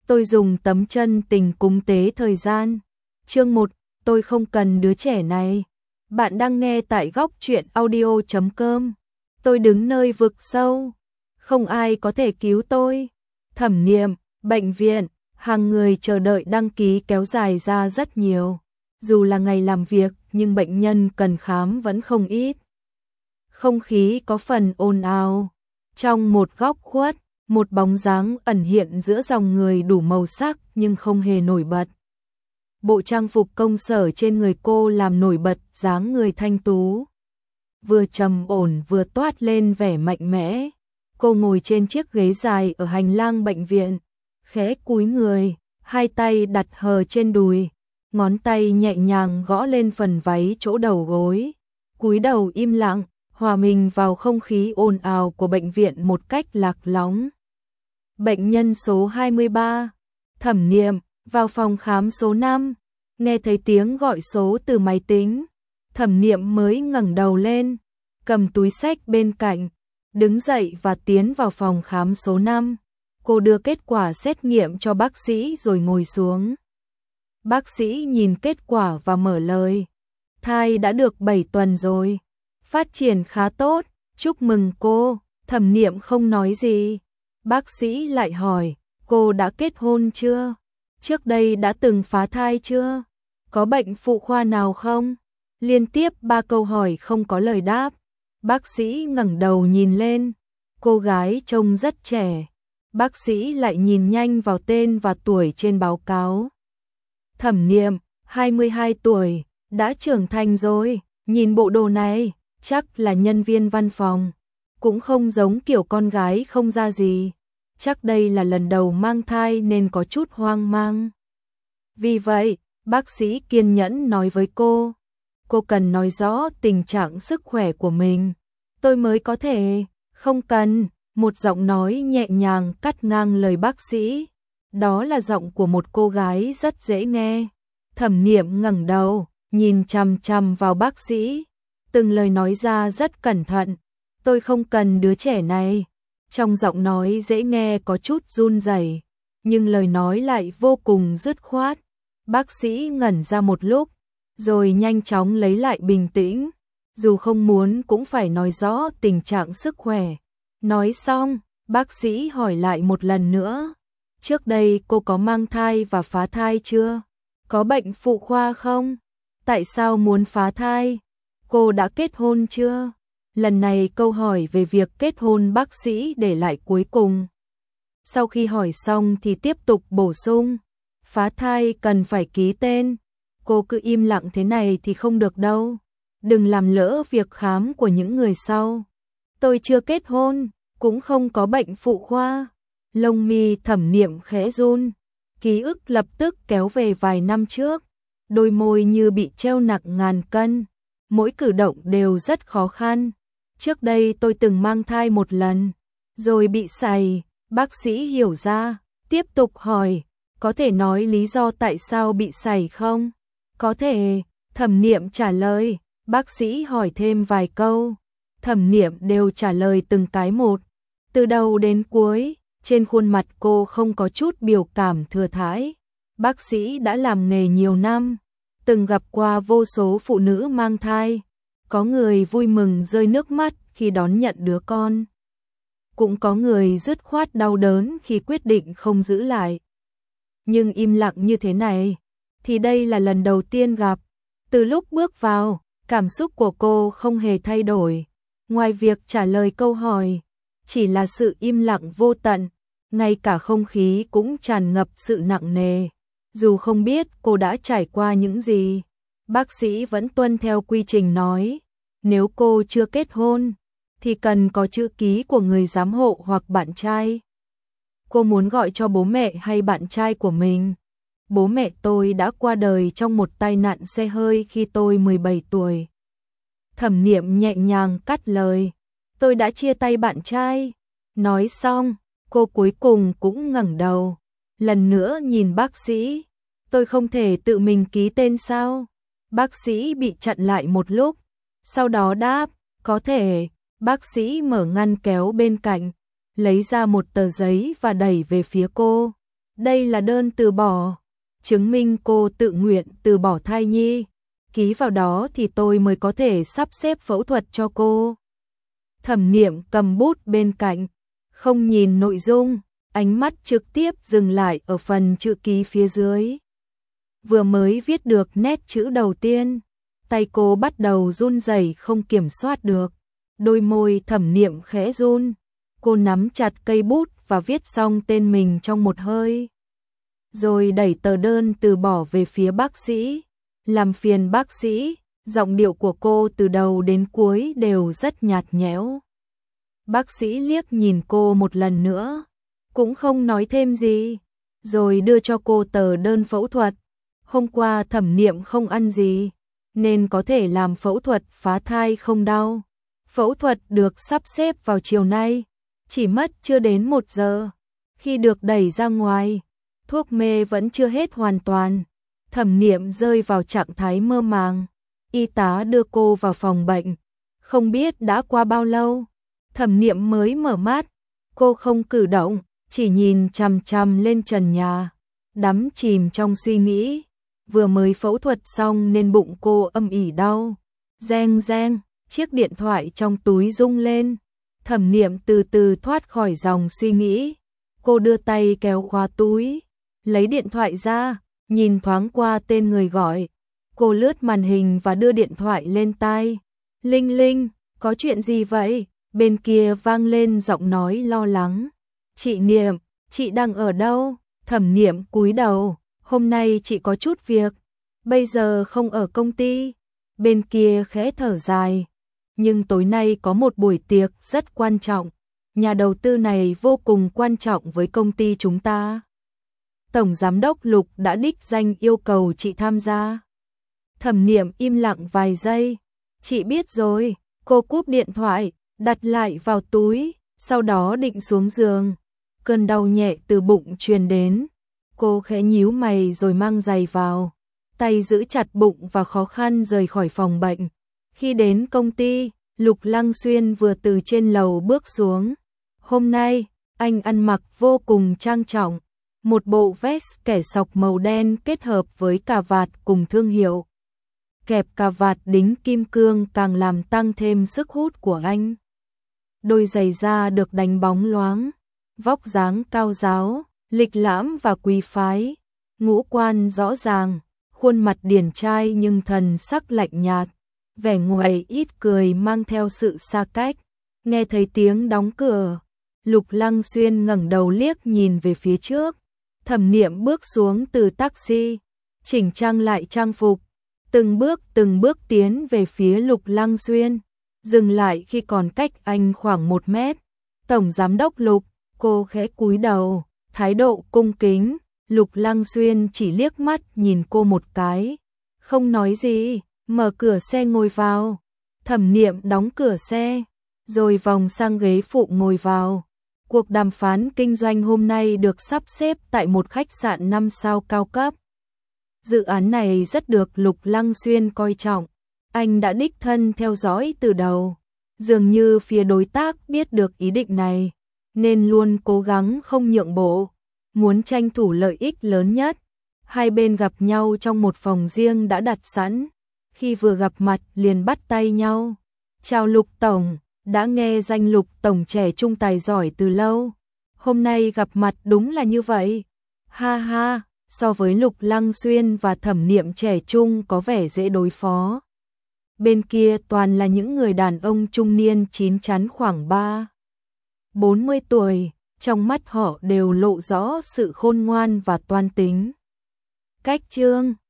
Tôi dùng tấm chân tình cúng tế thời gian. Chương 1, tôi không cần đứa trẻ này. Bạn đang nghe tại góc truyện audio.com. Tôi đứng nơi vực sâu, không ai có thể cứu tôi. Thẩm Niệm, bệnh viện, hàng người chờ đợi đăng ký kéo dài ra rất nhiều. Dù là ngày làm việc, nhưng bệnh nhân cần khám vẫn không ít. Không khí có phần ồn ào. Trong một góc khuất, một bóng dáng ẩn hiện giữa dòng người đủ màu sắc nhưng không hề nổi bật. Bộ trang phục công sở trên người cô làm nổi bật dáng người thanh tú. Vừa trầm ổn vừa toát lên vẻ mạnh mẽ. Cô ngồi trên chiếc ghế dài ở hành lang bệnh viện, khẽ cúi người, hai tay đặt hờ trên đùi, ngón tay nhẹ nhàng gõ lên phần váy chỗ đầu gối. Cúi đầu im lặng, hòa mình vào không khí ồn ào của bệnh viện một cách lạc lõng. Bệnh nhân số 23, Thẩm Niệm, vào phòng khám số 5, nghe thấy tiếng gọi số từ máy tính. Thẩm Niệm mới ngẩng đầu lên, cầm túi xách bên cạnh, đứng dậy và tiến vào phòng khám số 5. Cô đưa kết quả xét nghiệm cho bác sĩ rồi ngồi xuống. Bác sĩ nhìn kết quả và mở lời. Thai đã được 7 tuần rồi, phát triển khá tốt, chúc mừng cô. Thẩm Niệm không nói gì. Bác sĩ lại hỏi, cô đã kết hôn chưa? Trước đây đã từng phá thai chưa? Có bệnh phụ khoa nào không? Liên tiếp 3 câu hỏi không có lời đáp. Bác sĩ ngẩng đầu nhìn lên, cô gái trông rất trẻ. Bác sĩ lại nhìn nhanh vào tên và tuổi trên báo cáo. Thẩm Niệm, 22 tuổi, đã trưởng thành rồi, nhìn bộ đồ này, chắc là nhân viên văn phòng. Cũng không giống kiểu con gái không ra gì. Chắc đây là lần đầu mang thai nên có chút hoang mang. Vì vậy, bác sĩ kiên nhẫn nói với cô cần nói rõ tình trạng sức khỏe của mình. Tôi mới có thể, không cần, một giọng nói nhẹ nhàng cắt ngang lời bác sĩ. Đó là giọng của một cô gái rất dễ nghe. Thẩm Niệm ngẩng đầu, nhìn chằm chằm vào bác sĩ. Từng lời nói ra rất cẩn thận. Tôi không cần đứa trẻ này. Trong giọng nói dễ nghe có chút run rẩy, nhưng lời nói lại vô cùng dứt khoát. Bác sĩ ngẩn ra một lúc, rồi nhanh chóng lấy lại bình tĩnh. Dù không muốn cũng phải nói rõ tình trạng sức khỏe. Nói xong, bác sĩ hỏi lại một lần nữa. Trước đây cô có mang thai và phá thai chưa? Có bệnh phụ khoa không? Tại sao muốn phá thai? Cô đã kết hôn chưa? Lần này câu hỏi về việc kết hôn bác sĩ để lại cuối cùng. Sau khi hỏi xong thì tiếp tục bổ sung. Phá thai cần phải ký tên. Cô cứ im lặng thế này thì không được đâu. Đừng làm lỡ việc khám của những người sau. Tôi chưa kết hôn, cũng không có bệnh phụ khoa. Lông mi Thẩm Niệm khẽ run. Ký ức lập tức kéo về vài năm trước. Đôi môi như bị treo nặng ngàn cân. Mỗi cử động đều rất khó khăn. Trước đây tôi từng mang thai một lần, rồi bị sảy. Bác sĩ hiểu ra, tiếp tục hỏi, có thể nói lý do tại sao bị sảy không? Có thể, Thẩm Niệm trả lời. Bác sĩ hỏi thêm vài câu. Thẩm Niệm đều trả lời từng cái một. Từ đầu đến cuối, trên khuôn mặt cô không có chút biểu cảm thừa thãi. Bác sĩ đã làm nghề nhiều năm, từng gặp qua vô số phụ nữ mang thai. Có người vui mừng rơi nước mắt khi đón nhận đứa con. Cũng có người dứt khoát đau đớn khi quyết định không giữ lại. Nhưng im lặng như thế này, thì đây là lần đầu tiên gặp. Từ lúc bước vào, cảm xúc của cô không hề thay đổi. Ngoài việc trả lời câu hỏi, chỉ là sự im lặng vô tận. Ngay cả không khí cũng tràn ngập sự nặng nề. Dù không biết cô đã trải qua những gì, bác sĩ vẫn tuân theo quy trình nói. Nếu cô chưa kết hôn, thì cần có chữ ký của người giám hộ hoặc bạn trai. Cô muốn gọi cho bố mẹ hay bạn trai của mình. Bố mẹ tôi đã qua đời trong một tai nạn xe hơi khi tôi 17 tuổi. Thẩm Niệm nhẹ nhàng cắt lời. Tôi đã chia tay bạn trai. Nói xong, cô cuối cùng cũng ngẩng đầu. Lần nữa nhìn bác sĩ. Tôi không thể tự mình ký tên sao? Bác sĩ bị chặn lại một lúc. Sau đó đáp, có thể. Bác sĩ mở ngăn kéo bên cạnh, lấy ra một tờ giấy và đẩy về phía cô. Đây là đơn từ bỏ, chứng minh cô tự nguyện từ bỏ thai nhi. Ký vào đó thì tôi mới có thể sắp xếp phẫu thuật cho cô. Thẩm Niệm cầm bút bên cạnh, không nhìn nội dung, ánh mắt trực tiếp dừng lại ở phần chữ ký phía dưới. Vừa mới viết được nét chữ đầu tiên, tay cô bắt đầu run rẩy không kiểm soát được. Đôi môi Thẩm Niệm khẽ run, cô nắm chặt cây bút và viết xong tên mình trong một hơi. Rồi đẩy tờ đơn từ bỏ về phía bác sĩ. Làm phiền bác sĩ, giọng điệu của cô từ đầu đến cuối đều rất nhạt nhẽo. Bác sĩ liếc nhìn cô một lần nữa, cũng không nói thêm gì, rồi đưa cho cô tờ đơn phẫu thuật. Hôm qua Thẩm Niệm không ăn gì, nên có thể làm phẫu thuật phá thai không đau. Phẫu thuật được sắp xếp vào chiều nay, chỉ mất chưa đến 1 giờ. Khi được đẩy ra ngoài, thuốc mê vẫn chưa hết hoàn toàn. Thẩm Niệm rơi vào trạng thái mơ màng. Y tá đưa cô vào phòng bệnh. Không biết đã qua bao lâu, Thẩm Niệm mới mở mắt. Cô không cử động, chỉ nhìn chằm chằm lên trần nhà, đắm chìm trong suy nghĩ. Vừa mới phẫu thuật xong nên bụng cô âm ỉ đau. Reng reng, chiếc điện thoại trong túi rung lên. Thẩm Niệm từ từ thoát khỏi dòng suy nghĩ. Cô đưa tay kéo khóa túi, lấy điện thoại ra, nhìn thoáng qua tên người gọi. Cô lướt màn hình và đưa điện thoại lên tai. Linh Linh, có chuyện gì vậy? Bên kia vang lên giọng nói lo lắng. Chị Niệm, chị đang ở đâu? Thẩm Niệm cúi đầu. Hôm nay chị có chút việc, bây giờ không ở công ty. Bên kia khẽ thở dài. Nhưng tối nay có một buổi tiệc rất quan trọng. Nhà đầu tư này vô cùng quan trọng với công ty chúng ta. Tổng giám đốc Lục đã đích danh yêu cầu chị tham gia. Thẩm Niệm im lặng vài giây. Chị biết rồi. Cô cúp điện thoại, đặt lại vào túi, sau đó định xuống giường. Cơn đau nhẹ từ bụng truyền đến. Cô khẽ nhíu mày rồi mang giày vào. Tay giữ chặt bụng và khó khăn rời khỏi phòng bệnh. Khi đến công ty, Lục Lăng Xuyên vừa từ trên lầu bước xuống. Hôm nay, anh ăn mặc vô cùng trang trọng. Một bộ vest kẻ sọc màu đen kết hợp với cà vạt cùng thương hiệu. Kẹp cà vạt đính kim cương càng làm tăng thêm sức hút của anh. Đôi giày da được đánh bóng loáng, vóc dáng cao ráo, lịch lãm và quý phái, ngũ quan rõ ràng, khuôn mặt điển trai nhưng thần sắc lạnh nhạt, vẻ ngoài ít cười mang theo sự xa cách. Nghe thấy tiếng đóng cửa, Lục Lăng Xuyên ngẩng đầu liếc nhìn về phía trước. Thẩm Niệm bước xuống từ taxi, chỉnh trang lại trang phục, từng bước tiến về phía Lục Lăng Xuyên, dừng lại khi còn cách anh khoảng 1 mét. Tổng giám đốc Lục, cô khẽ cúi đầu, thái độ cung kính. Lục Lăng Xuyên chỉ liếc mắt nhìn cô một cái, không nói gì, mở cửa xe ngồi vào. Thẩm Niệm đóng cửa xe, rồi vòng sang ghế phụ ngồi vào. Cuộc đàm phán kinh doanh hôm nay được sắp xếp tại một khách sạn 5 sao cao cấp. Dự án này rất được Lục Lăng Xuyên coi trọng. Anh đã đích thân theo dõi từ đầu. Dường như phía đối tác biết được ý định này, nên luôn cố gắng không nhượng bộ, muốn tranh thủ lợi ích lớn nhất. Hai bên gặp nhau trong một phòng riêng đã đặt sẵn. Khi vừa gặp mặt liền bắt tay nhau. Chào Lục Tổng, đã nghe danh Lục Tổng trẻ trung tài giỏi từ lâu. Hôm nay gặp mặt đúng là như vậy. Ha ha, so với Lục Lăng Xuyên và Thẩm Niệm trẻ trung có vẻ dễ đối phó. Bên kia toàn là những người đàn ông trung niên chín chắn khoảng 40 tuổi, trong mắt họ đều lộ rõ sự khôn ngoan và toan tính. Cách chương